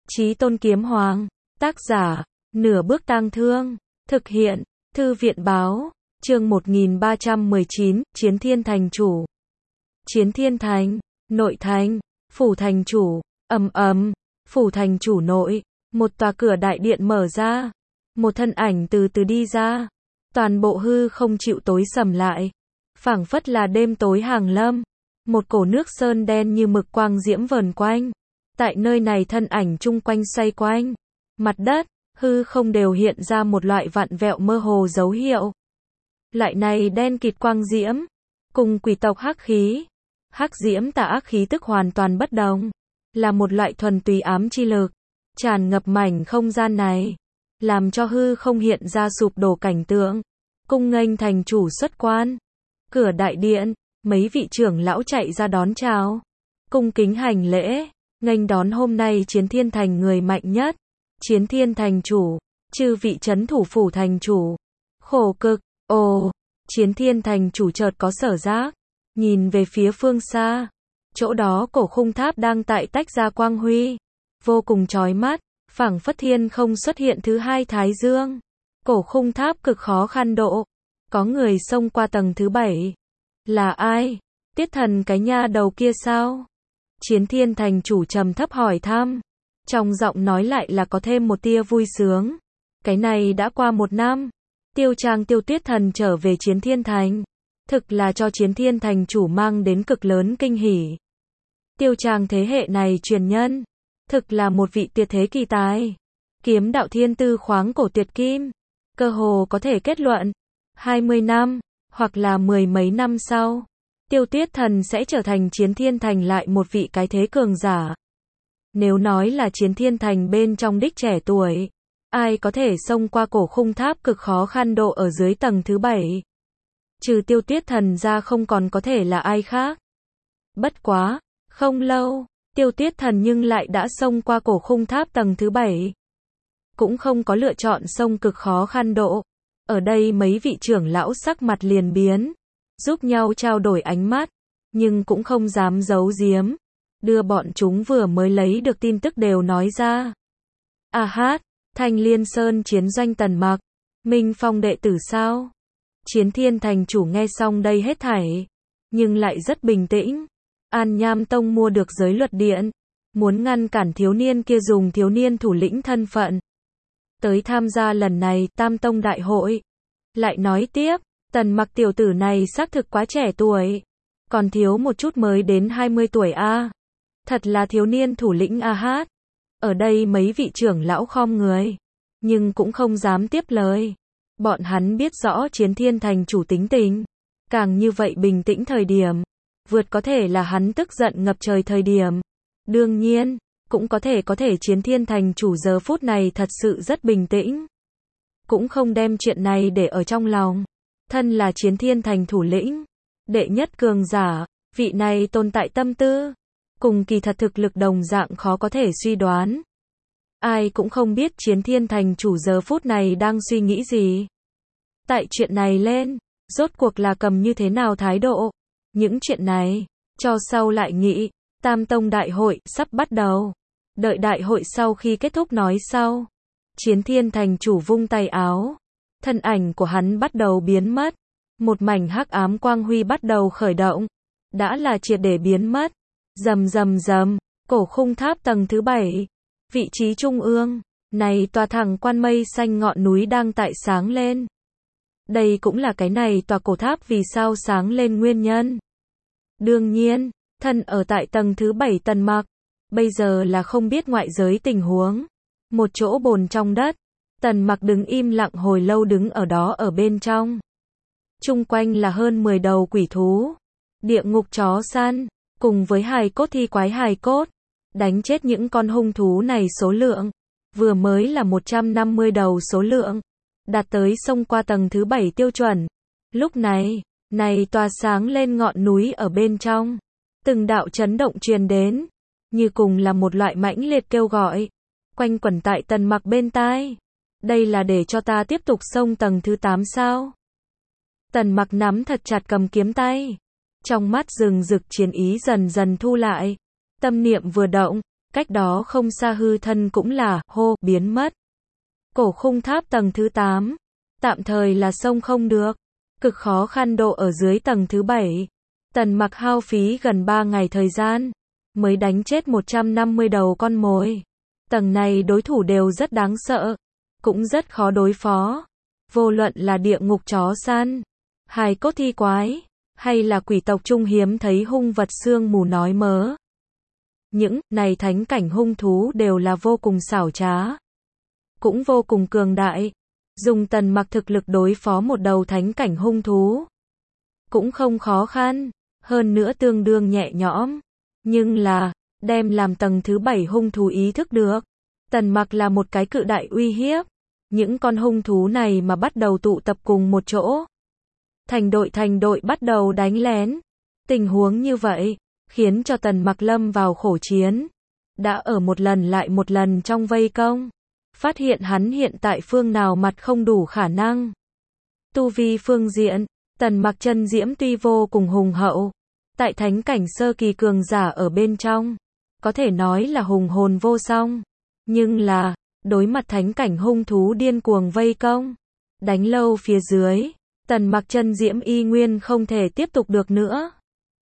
Chí Tôn Kiếm Hoàng, tác giả, Nửa Bước Tang Thương, thực hiện, Thư viện Báo, chương 1319, Chiến Thiên Thành Chủ. Chiến Thiên Thành, nội thành, phủ thành chủ, phủ thành chủ nội, một tòa cửa đại điện mở ra, một thân ảnh từ từ đi ra, toàn bộ hư không chịu tối sầm lại, phảng phất là đêm tối hàng lâm, một cổ nước sơn đen như mực quang diễm vờn quanh. Tại nơi này thân ảnh chung quanh xoay quanh, mặt đất, hư không đều hiện ra một loại vặn vẹo mơ hồ dấu hiệu. Loại này đen kịt quang diễm, cùng quỷ tộc hắc diễm tà ác khí tức hoàn toàn bất đồng, là một loại thuần túy ám chi lực, tràn ngập mảnh không gian này, làm cho hư không hiện ra sụp đổ cảnh tượng. Cung nghênh thành chủ xuất quan, cửa đại điện, mấy vị trưởng lão chạy ra đón chào, cung kính hành lễ, nghênh đón hôm nay Chiến Thiên Thành người mạnh nhất, Chiến Thiên Thành chủ, chư vị trấn thủ phủ thành chủ, khổ cực. Chiến Thiên Thành chủ chợt có sở giác, nhìn về phía phương xa, chỗ đó cổ khung tháp đang tại tách ra quang huy, vô cùng chói mắt, phảng phất thiên không xuất hiện thứ hai thái dương. Cổ khung tháp cực khó khăn độ, có người xông qua tầng thứ 7. Là ai? Tiết Thần cái nha đầu kia sao? Chiến Thiên Thành chủ trầm thấp hỏi thăm, trong giọng nói lại là có thêm một tia vui sướng. Cái này đã qua 1 năm, Tiêu Trang Tiêu Tiết Thần trở về Chiến Thiên Thành, thực là cho Chiến Thiên Thành chủ mang đến cực lớn kinh hỉ. Tiêu Trang thế hệ này truyền nhân, thực là một vị tuyệt thế kỳ tài, kiếm đạo thiên tư khoáng cổ tuyệt kim, cơ hồ có thể kết luận, 20 năm, hoặc là 10 mấy năm sau, Tiêu Tiết Thần sẽ trở thành Chiến Thiên Thành lại một vị cái thế cường giả. Nếu nói là Chiến Thiên Thành bên trong đích trẻ tuổi, ai có thể xông qua cổ khung tháp cực khó khăn độ ở dưới tầng thứ 7? Trừ Tiêu Tiết Thần ra không còn có thể là ai khác. Bất quá, không lâu, Tiêu Tiết Thần nhưng lại đã xông qua cổ khung tháp tầng thứ 7. Cũng không có lựa chọn xông cực khó khăn độ. Ở đây mấy vị trưởng lão sắc mặt liền biến, giúp nhau trao đổi ánh mắt, nhưng cũng không dám giấu giếm, đưa bọn chúng vừa mới lấy được tin tức đều nói ra. Thanh Liên Sơn chiến doanh Tần Mặc, Minh Phong đệ tử sao? Chiến Thiên Thành chủ nghe xong đây hết thảy, nhưng lại rất bình tĩnh. An Nham Tông mua được giới luật điện, muốn ngăn cản thiếu niên kia dùng thiếu niên thủ lĩnh thân phận tới tham gia lần này Tam Tông đại hội. Lại nói tiếp, Tần Mặc tiểu tử này xác thực quá trẻ tuổi, còn thiếu một chút mới đến 20 tuổi a. Thật là thiếu niên thủ lĩnh a. Ở đây mấy vị trưởng lão khom người, nhưng cũng không dám tiếp lời. Bọn hắn biết rõ Chiến Thiên Thành chủ tính tình, càng như vậy bình tĩnh thời điểm, vượt có thể là hắn tức giận ngập trời thời điểm. Đương nhiên, cũng có thể Chiến Thiên Thành chủ giờ phút này thật sự rất bình tĩnh, cũng không đem chuyện này để ở trong lòng. Thân là Chiến Thiên Thành thủ lĩnh, đệ nhất cường giả, vị này tồn tại tâm tư, cùng kỳ thật thực lực đồng dạng khó có thể suy đoán. Ai cũng không biết Chiến Thiên Thành chủ giờ phút này đang suy nghĩ gì. Tại chuyện này lên, rốt cuộc là cầm như thế nào thái độ. Những chuyện này, cho sau lại nghĩ. Tam Tông đại hội sắp bắt đầu. Đợi đại hội sau khi kết thúc nói sau. Chiến Thiên Thành chủ vung tay áo, thân ảnh của hắn bắt đầu biến mất. Một mảnh hắc ám quang huy bắt đầu khởi động, đã là triệt để biến mất. Rầm, cổ khung tháp tầng thứ 7, vị trí trung ương, này tòa thẳng quan mây xanh ngọn núi đang tại sáng lên. Đây cũng là cái này tòa cổ tháp vì sao sáng lên nguyên nhân. Đương nhiên, thân ở tại tầng thứ 7 Tần Mặc, bây giờ là không biết ngoại giới tình huống. Một chỗ bồn trong đất, Tần Mặc đứng im lặng hồi lâu đứng ở đó ở bên trong. Chung quanh là hơn 10 đầu quỷ thú, địa ngục chó săn, cùng với hài cốt thi quái hài cốt. Đánh chết những con hung thú này số lượng, vừa mới là 150 đầu số lượng, đạt tới xông qua tầng thứ 7 tiêu chuẩn. Lúc này, tòa sáng lên ngọn núi ở bên trong, từng đạo chấn động truyền đến, như cùng là một loại mãnh liệt kêu gọi, quanh quẩn tại Tần Mặc bên tai. Đây là để cho ta tiếp tục xông tầng thứ 8 sao? Tần Mặc nắm thật chặt cầm kiếm tay, trong mắt rừng rực chiến ý dần dần thu lại, tâm niệm vừa động, Cách đó không xa hư thân cũng là, hô, biến mất. Cổ khung tháp tầng thứ 8. Tạm thời là xông không được. Cực khó khăn độ ở dưới tầng thứ 7. Tần Mặc hao phí gần 3 ngày thời gian, mới đánh chết 150 đầu con mồi. Tầng này đối thủ đều rất đáng sợ, cũng rất khó đối phó. Vô luận là địa ngục chó săn, hài cốt thi quái, hay là quỷ tộc trung hiếm thấy hung vật xương mù nói mớ. Những này thánh cảnh hung thú đều là vô cùng xảo trá, cũng vô cùng cường đại. Dùng Tần Mặc thực lực đối phó một đầu thánh cảnh hung thú cũng không khó khăn, hơn nữa tương đương nhẹ nhõm. Nhưng là, đem làm tầng thứ 7 hung thú ý thức được, Tần Mặc là một cái cự đại uy hiếp. Những con hung thú này mà bắt đầu tụ tập cùng một chỗ, thành đội bắt đầu đánh lén. Tình huống như vậy, khiến cho Tần Mặc lâm vào khổ chiến. Đã ở một lần lại một lần trong vây công, phát hiện hắn hiện tại phương nào mặt không đủ khả năng. Tu vi phương diện, Tần Mặc chân diễm tuy vô cùng hùng hậu, tại thánh cảnh sơ kỳ cường giả ở bên trong, có thể nói là hùng hồn vô song. Nhưng là, đối mặt thánh cảnh hung thú điên cuồng vây công, đánh lâu phía dưới, Tần Mặc chân diễm y nguyên không thể tiếp tục được nữa.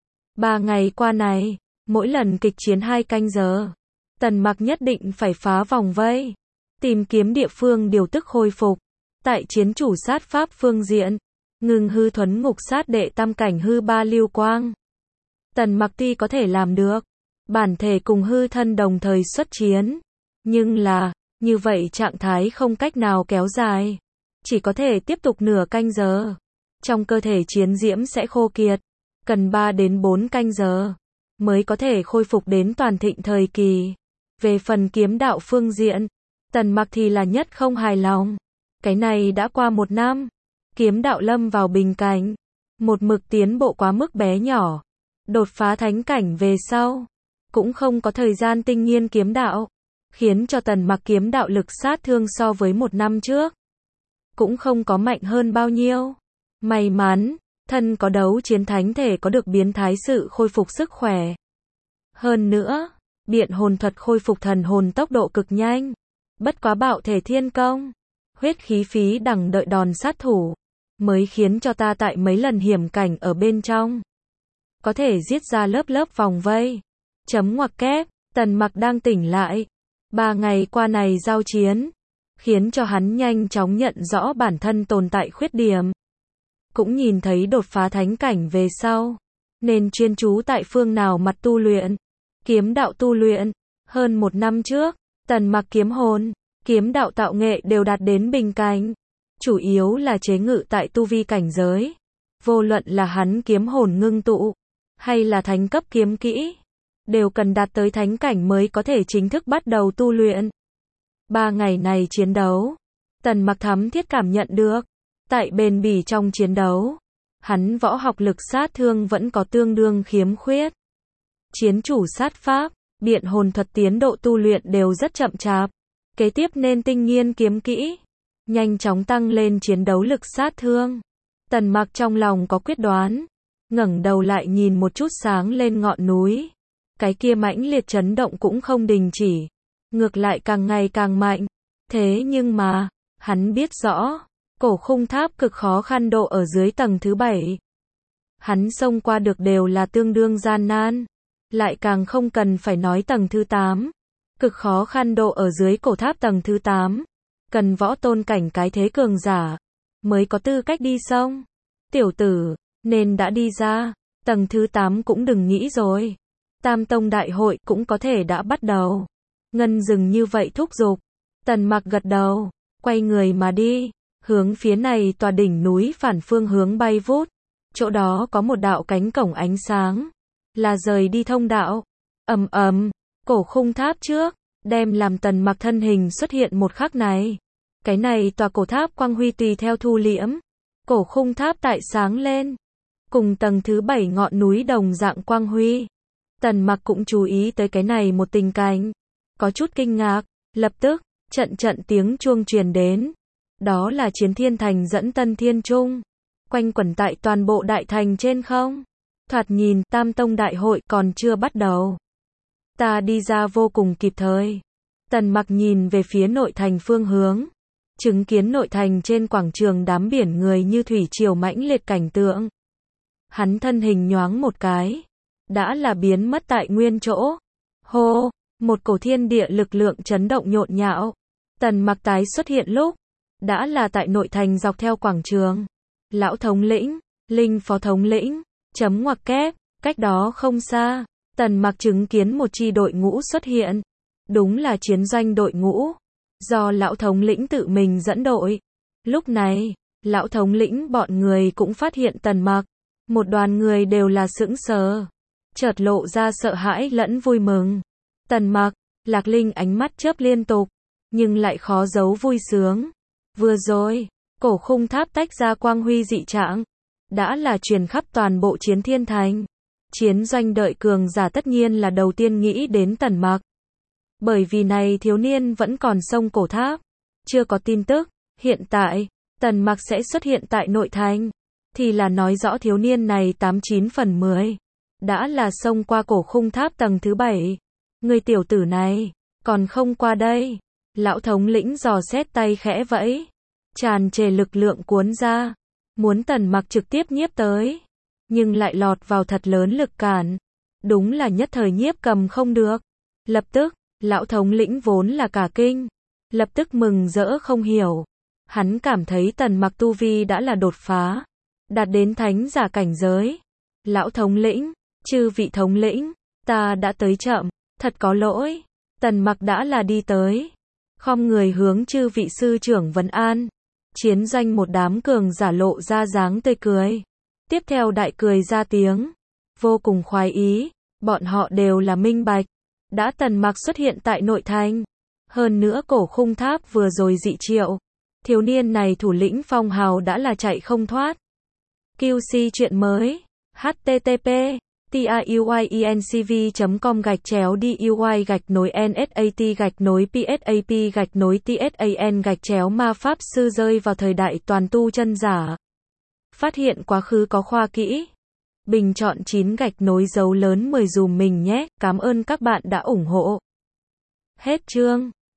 3 ngày qua này, mỗi lần kịch chiến 2 canh giờ, Tần Mặc nhất định phải phá vòng vây, tìm kiếm địa phương điều tức khôi phục. Tại chiến chủ sát pháp phương diện, ngừng hư thuấn ngục sát đệ tam cảnh hư ba lưu quang. Tần Mặc tuy có thể làm được, bản thể cùng hư thân đồng thời xuất chiến, nhưng là, như vậy trạng thái không cách nào kéo dài, chỉ có thể tiếp tục nửa canh giờ. Trong cơ thể chiến diễm sẽ khô kiệt, cần 3 đến 4 canh giờ mới có thể khôi phục đến toàn thịnh thời kỳ. Về phần kiếm đạo phương diện, Tần Mặc thì là nhất không hài lòng. Cái này đã qua 1 năm, kiếm đạo lâm vào bình cảnh, một mực tiến bộ quá mức bé nhỏ. Đột phá thánh cảnh về sau, cũng không có thời gian tinh nghiên kiếm đạo, khiến cho Tần Mặc kiếm đạo lực sát thương so với 1 năm trước cũng không có mạnh hơn bao nhiêu. May mắn, thân có đấu chiến thánh thể có được biến thái sự khôi phục sức khỏe. Hơn nữa, biện hồn thuật khôi phục thần hồn tốc độ cực nhanh. Bất quá bạo thể thiên công, huyết khí phí đằng đợi đòn sát thủ, mới khiến cho ta tại mấy lần hiểm cảnh ở bên trong, có thể giết ra lớp lớp vòng vây. Chấm ngoặc kép, Tần Mặc đang tỉnh lại. 3 ngày qua này giao chiến, khiến cho hắn nhanh chóng nhận rõ bản thân tồn tại khuyết điểm. Cũng nhìn thấy đột phá thánh cảnh về sau, nên chuyên chú tại phương nào mặt tu luyện. Kiếm đạo tu luyện, hơn 1 năm trước, Tần Mặc kiếm hồn, kiếm đạo tạo nghệ đều đạt đến bình cảnh. Chủ yếu là chế ngự tại tu vi cảnh giới. Vô luận là hắn kiếm hồn ngưng tụ, hay là thánh cấp kiếm kỹ, đều cần đạt tới thánh cảnh mới có thể chính thức bắt đầu tu luyện. 3 ngày này chiến đấu, Tần Mặc thấm thiết cảm nhận được, tại bền bỉ trong chiến đấu, hắn võ học lực sát thương vẫn có tương đương khiếm khuyết. Chiến chủ sát pháp, biện hồn thuật tiến độ tu luyện đều rất chậm chạp. Kế tiếp nên tinh nghiên kiếm kỹ, nhanh chóng tăng lên chiến đấu lực sát thương. Tần Mặc trong lòng có quyết đoán, ngẩng đầu lại nhìn một chút sáng lên ngọn núi. Cái kia mãnh liệt chấn động cũng không đình chỉ, ngược lại càng ngày càng mạnh. Thế nhưng mà, hắn biết rõ, cổ khung tháp cực khó khăn độ ở dưới tầng thứ 7. Hắn xông qua được đều là tương đương gian nan, lại càng không cần phải nói tầng thứ 8. Cực khó khăn độ ở dưới cổ tháp tầng thứ 8, cần võ tôn cảnh cái thế cường giả mới có tư cách đi xông. Tiểu tử, nên đã đi ra, tầng thứ 8 cũng đừng nghĩ rồi. Tam tông đại hội cũng có thể đã bắt đầu. Ngân dừng như vậy thúc giục. Tần Mặc gật đầu, quay người mà đi, hướng phía này tòa đỉnh núi phản phương hướng bay vút. Chỗ đó có một đạo cánh cổng ánh sáng, là rời đi thông đạo. Ầm ầm, cổ khung tháp trước, đem làm Tần Mặc thân hình xuất hiện một khắc này. Cái này tòa cổ tháp quang huy tùy theo thu liễm, cổ khung tháp tại sáng lên, cùng tầng thứ 7 ngọn núi đồng dạng quang huy. Tần Mặc cũng chú ý tới cái này một tình cảnh, có chút kinh ngạc. Lập tức, trận tiếng chuông truyền đến. Đó là Chiến Thiên Thành dẫn Tân Thiên Trung, quanh quẩn tại toàn bộ đại thành trên không. Thoạt nhìn, Tam Tông Đại hội còn chưa bắt đầu. Ta đi ra vô cùng kịp thời. Tần Mặc nhìn về phía nội thành phương hướng. Chứng kiến nội thành trên quảng trường đám biển người như thủy triều mãnh liệt cảnh tượng. Hắn thân hình nhoáng một cái. Đã là biến mất tại nguyên chỗ. Hô, một cổ thiên địa lực lượng chấn động nhộn nhạo. Tần Mặc tái xuất hiện lúc. Đã là tại nội thành dọc theo quảng trường. Lão thống lĩnh, Linh phó thống lĩnh, chấm ngoặc kép, cách đó không xa. Tần Mặc chứng kiến một chi đội ngũ xuất hiện. Đúng là chiến doanh đội ngũ. Do lão thống lĩnh tự mình dẫn đội. Lúc này, lão thống lĩnh bọn người cũng phát hiện Tần Mặc. Một đoàn người đều là sững sờ. Chợt lộ ra sợ hãi lẫn vui mừng. Tần Mặc, Lạc Linh ánh mắt chớp liên tục. Nhưng lại khó giấu vui sướng. Vừa rồi, cổ khung tháp tách ra quang huy dị trạng. Đã là truyền khắp toàn bộ Chiến Thiên Thành. Chiến doanh đợi cường giả tất nhiên là đầu tiên nghĩ đến Tần Mặc. Bởi vì này thiếu niên vẫn còn sông cổ tháp. Chưa có tin tức. Hiện tại, Tần Mặc sẽ xuất hiện tại nội thành. Thì là nói rõ thiếu niên này 89 phần 10. Đã là xông qua cổ khung tháp tầng thứ 7. Người tiểu tử này, còn không qua đây. Lão thống lĩnh dò xét tay khẽ vẫy. Tràn trề lực lượng cuốn ra. Muốn Tần Mặc trực tiếp nhiếp tới. Nhưng lại lọt vào thật lớn lực cản. Đúng là nhất thời nhiếp cầm không được. Lập tức, lão thống lĩnh vốn là cả kinh. Lập tức mừng rỡ không hiểu. Hắn cảm thấy Tần Mặc tu vi đã là đột phá. Đạt đến thánh giả cảnh giới. Lão thống lĩnh, chư vị thống lĩnh, ta đã tới chậm, thật có lỗi. Tần Mặc đã là đi tới. Khom người hướng chư vị sư trưởng vấn an. Chiến doanh một đám cường giả lộ ra dáng tươi cười. Tiếp theo đại cười ra tiếng. Vô cùng khoái ý. Bọn họ đều là minh bạch. Đã Tần Mặc xuất hiện tại nội thành. Hơn nữa cổ khung tháp vừa rồi dị triệu. Thiếu niên này thủ lĩnh phong hào đã là chạy không thoát. QC chuyện mới. http tayuy.com/DUI-NSAT-PSAP-TSAN-ma pháp sư rơi vào thời đại toàn tu chân giả. Phát hiện quá khứ có khoa kỹ. Bình chọn 9 gạch nối dấu lớn 10 dùm mình nhé. Cảm ơn các bạn đã ủng hộ. Hết chương.